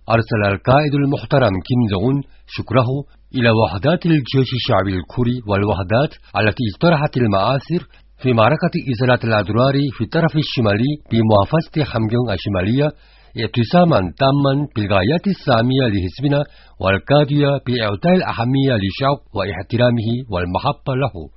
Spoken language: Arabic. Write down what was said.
أرسل القائد المحترم كيم جونغ أون شكره إلى وحدات الجيش الشعبي الكوري والوحدات التي اجترحت المآثر في معركة إزالة الأضرار في الطرف الشمالي بمحافظة 함경 الشمالية اعتصاما تاما بالغايات السامية لحزبنا والقادية بإعطاء الأهمية للشعب واحترامه والمحبة له.